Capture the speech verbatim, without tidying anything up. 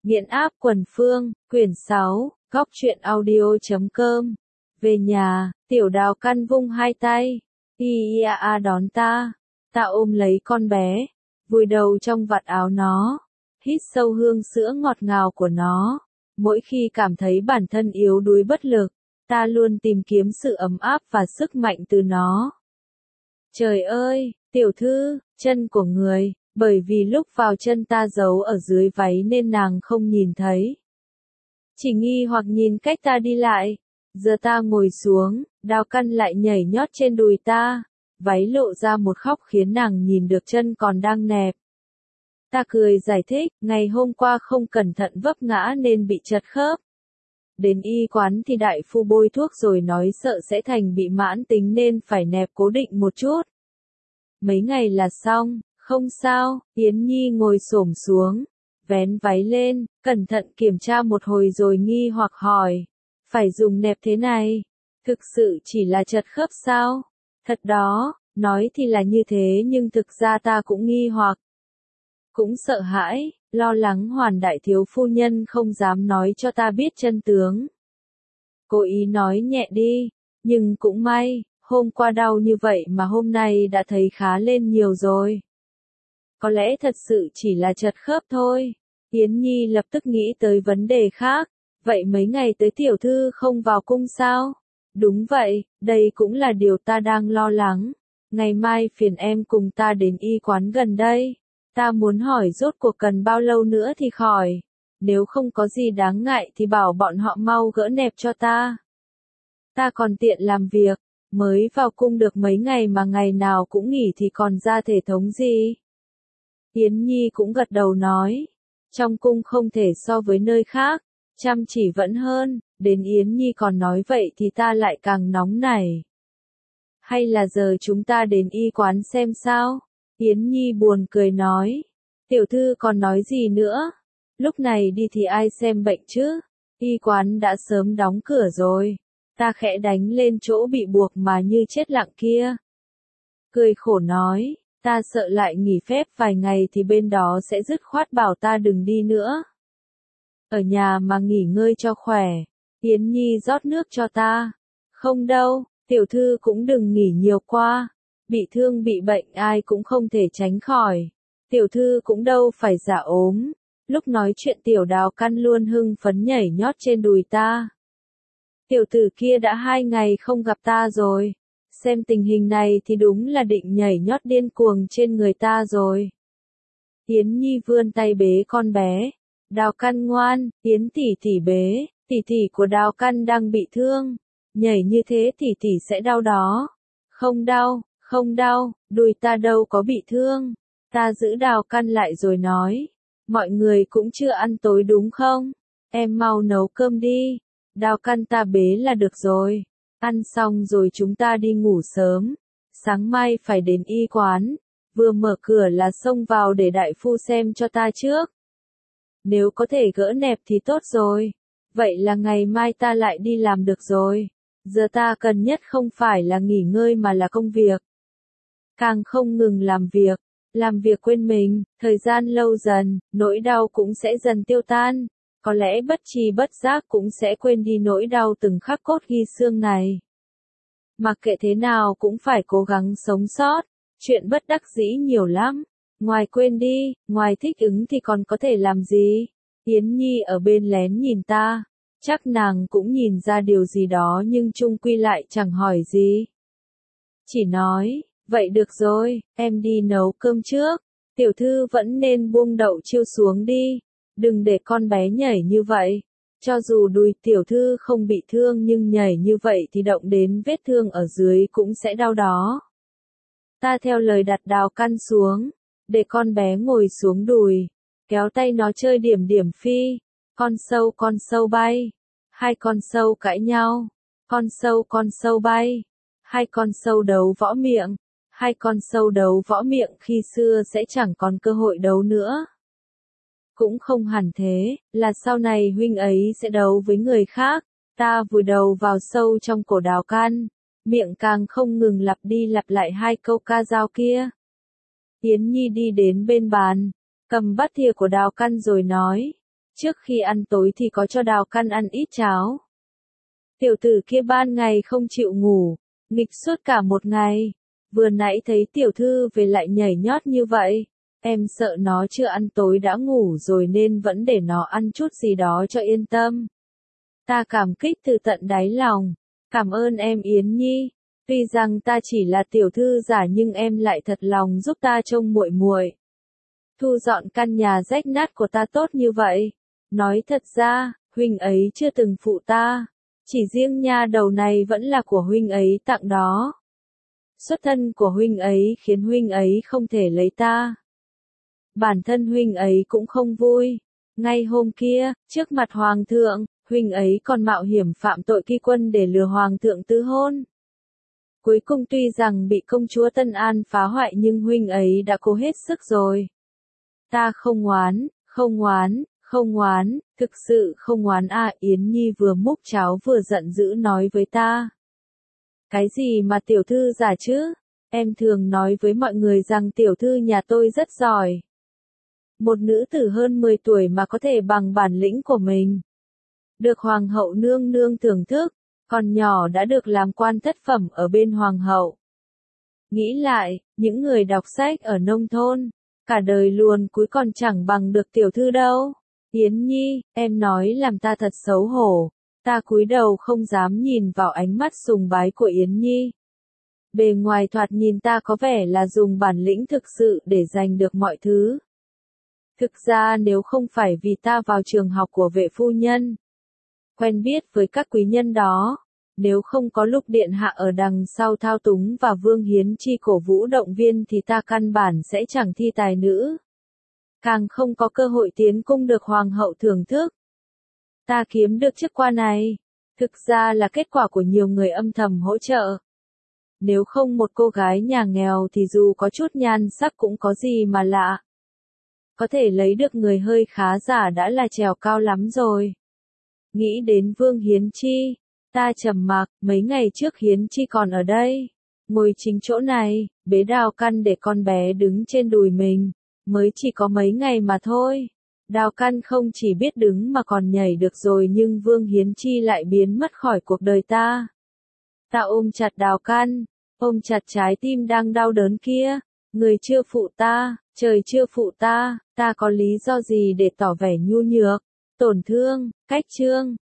Nghiện áp quần phương, quyển sáu, góc truyện audio chấm com. Về nhà, tiểu đào căn vung hai tay. Y a a đón ta. Ta ôm lấy con bé, vùi đầu trong vạt áo nó, hít sâu hương sữa ngọt ngào của nó. Mỗi khi cảm thấy bản thân yếu đuối bất lực, ta luôn tìm kiếm sự ấm áp và sức mạnh từ nó. Trời ơi, tiểu thư, chân của người, bởi vì lúc vào chân ta giấu ở dưới váy nên nàng không nhìn thấy. Chỉ nghi hoặc nhìn cách ta đi lại. Giờ ta ngồi xuống, đào căn lại nhảy nhót trên đùi ta. Váy lộ ra một góc khiến nàng nhìn được chân còn đang nẹp. Ta cười giải thích, ngày hôm qua không cẩn thận vấp ngã nên bị trật khớp. Đến y quán thì đại phu bôi thuốc rồi nói sợ sẽ thành bị mãn tính nên phải nẹp cố định một chút. Mấy ngày là xong, không sao. Yến Nhi ngồi xổm xuống, vén váy lên, cẩn thận kiểm tra một hồi rồi nghi hoặc hỏi. Phải dùng nẹp thế này? Thực sự chỉ là trật khớp sao? Thật đó, nói thì là như thế nhưng thực ra ta cũng nghi hoặc. Cũng sợ hãi, lo lắng Hoàn đại thiếu phu nhân không dám nói cho ta biết chân tướng. Cố ý nói nhẹ đi, nhưng cũng may, hôm qua đau như vậy mà hôm nay đã thấy khá lên nhiều rồi. Có lẽ thật sự chỉ là trật khớp thôi. Yến Nhi lập tức nghĩ tới vấn đề khác. Vậy mấy ngày tới tiểu thư không vào cung sao? Đúng vậy, đây cũng là điều ta đang lo lắng. Ngày mai phiền em cùng ta đến y quán gần đây. Ta muốn hỏi rốt cuộc cần bao lâu nữa thì khỏi. Nếu không có gì đáng ngại thì bảo bọn họ mau gỡ nẹp cho ta. Ta còn tiện làm việc, mới vào cung được mấy ngày mà ngày nào cũng nghỉ thì còn ra thể thống gì. Yến Nhi cũng gật đầu nói. Trong cung không thể so với nơi khác. Chăm chỉ vẫn hơn, đến Yến Nhi còn nói vậy thì ta lại càng nóng nảy. Hay là giờ chúng ta đến y quán xem sao? Yến Nhi buồn cười nói. Tiểu thư còn nói gì nữa? Lúc này đi thì ai xem bệnh chứ? Y quán đã sớm đóng cửa rồi. Ta khẽ đánh lên chỗ bị buộc mà như chết lặng kia. Cười khổ nói, ta sợ lại nghỉ phép vài ngày thì bên đó sẽ dứt khoát bảo ta đừng đi nữa. Ở nhà mà nghỉ ngơi cho khỏe. Yến Nhi rót nước cho ta. Không đâu, tiểu thư cũng đừng nghỉ nhiều qua. Bị thương bị bệnh ai cũng không thể tránh khỏi. Tiểu thư cũng đâu phải giả ốm. Lúc nói chuyện tiểu đào căn luôn hưng phấn nhảy nhót trên đùi ta. Tiểu tử kia đã hai ngày không gặp ta rồi. Xem tình hình này thì đúng là định nhảy nhót điên cuồng trên người ta rồi. Yến Nhi vươn tay bế con bé. Đào căn ngoan, Yến tỷ tỷ bế, tỷ tỷ của đào căn đang bị thương. Nhảy như thế tỷ tỷ sẽ đau đó. Không đau, không đau, đùi ta đâu có bị thương. Ta giữ đào căn lại rồi nói. Mọi người cũng chưa ăn tối đúng không? Em mau nấu cơm đi. Đào căn ta bế là được rồi. Ăn xong rồi chúng ta đi ngủ sớm. Sáng mai phải đến y quán. Vừa mở cửa là xông vào để đại phu xem cho ta trước. Nếu có thể gỡ nẹp thì tốt rồi. Vậy là ngày mai ta lại đi làm được rồi. Giờ ta cần nhất không phải là nghỉ ngơi mà là công việc. Càng không ngừng làm việc, làm việc quên mình, thời gian lâu dần, nỗi đau cũng sẽ dần tiêu tan. Có lẽ bất tri bất giác cũng sẽ quên đi nỗi đau từng khắc cốt ghi xương này. Mặc kệ thế nào cũng phải cố gắng sống sót. Chuyện bất đắc dĩ nhiều lắm. Ngoài quên đi, ngoài thích ứng thì còn có thể làm gì? Yến Nhi ở bên lén nhìn ta. Chắc nàng cũng nhìn ra điều gì đó nhưng chung quy lại chẳng hỏi gì. Chỉ nói, vậy được rồi, em đi nấu cơm trước. Tiểu thư vẫn nên buông đậu chiêu xuống đi. Đừng để con bé nhảy như vậy. Cho dù đùi tiểu thư không bị thương nhưng nhảy như vậy thì động đến vết thương ở dưới cũng sẽ đau đó. Ta theo lời đặt đào căn xuống. Để con bé ngồi xuống đùi, kéo tay nó chơi điểm điểm phi, con sâu con sâu bay, hai con sâu cãi nhau, con sâu con sâu bay, hai con sâu đấu võ miệng, hai con sâu đấu võ miệng khi xưa sẽ chẳng còn cơ hội đấu nữa. Cũng không hẳn thế, là sau này huynh ấy sẽ đấu với người khác, ta vùi đầu vào sâu trong cổ đào căn, miệng càng không ngừng lặp đi lặp lại hai câu ca dao kia. Yến Nhi đi đến bên bàn, cầm bát thìa của đào căn rồi nói, Trước khi ăn tối thì có cho Đào Căn ăn ít cháo. Tiểu tử kia ban ngày không chịu ngủ, nghịch suốt cả một ngày. Vừa nãy thấy tiểu thư về lại nhảy nhót như vậy. Em sợ nó chưa ăn tối đã ngủ rồi nên vẫn để nó ăn chút gì đó cho yên tâm. Ta cảm kích từ tận đáy lòng. Cảm ơn em Yến Nhi. Tuy rằng ta chỉ là tiểu thư giả nhưng em lại thật lòng giúp ta trông muội muội. Thu dọn căn nhà rách nát của ta tốt như vậy. Nói thật ra, huynh ấy chưa từng phụ ta. Chỉ riêng nha đầu này vẫn là của huynh ấy tặng đó. Xuất thân của huynh ấy khiến huynh ấy không thể lấy ta. Bản thân huynh ấy cũng không vui. Ngay hôm kia, trước mặt hoàng thượng, huynh ấy còn mạo hiểm phạm tội kỳ quân để lừa hoàng thượng tứ hôn. Cuối cùng tuy rằng bị công chúa Tân An phá hoại nhưng huynh ấy đã cố hết sức rồi. Ta không ngoán, không ngoán, không ngoán, thực sự không ngoán à. Yến Nhi vừa múc cháo vừa giận dữ nói với ta. Cái gì mà tiểu thư giả chứ? Em thường nói với mọi người rằng tiểu thư nhà tôi rất giỏi. Một nữ tử hơn mười tuổi mà có thể bằng bản lĩnh của mình. Được hoàng hậu nương nương thưởng thức, còn nhỏ đã được làm quan thất phẩm ở bên hoàng hậu. Nghĩ lại, những người đọc sách ở nông thôn, cả đời luồn cúi còn chẳng bằng được tiểu thư đâu. Yến Nhi, em nói làm ta thật xấu hổ. Ta cúi đầu không dám nhìn vào ánh mắt sùng bái của Yến Nhi. Bề ngoài thoạt nhìn ta có vẻ là dùng bản lĩnh thực sự để giành được mọi thứ. Thực ra nếu không phải vì ta vào trường học của vệ phu nhân, quen biết với các quý nhân đó, nếu không có Lục điện hạ ở đằng sau thao túng và Vương Hiến Chi cổ vũ động viên thì ta căn bản sẽ chẳng thi tài nữ. Càng không có cơ hội tiến cung được hoàng hậu thưởng thức. Ta kiếm được chức quan này, thực ra là kết quả của nhiều người âm thầm hỗ trợ. Nếu không một cô gái nhà nghèo thì dù có chút nhan sắc cũng có gì mà lạ. Có thể lấy được người hơi khá giả đã là trèo cao lắm rồi. Nghĩ đến Vương Hiến Chi, ta trầm mặc. Mấy ngày trước Hiến Chi còn ở đây, ngồi chính chỗ này, bế Đào Căn để con bé đứng trên đùi mình. Mới chỉ có mấy ngày mà thôi. Đào Căn không chỉ biết đứng mà còn nhảy được rồi nhưng Vương Hiến Chi lại biến mất khỏi cuộc đời ta. Ta ôm chặt Đào Căn, ôm chặt trái tim đang đau đớn kia. Người chưa phụ ta, trời chưa phụ ta, ta có lý do gì để tỏ vẻ nhu nhược, tổn thương, cách trương.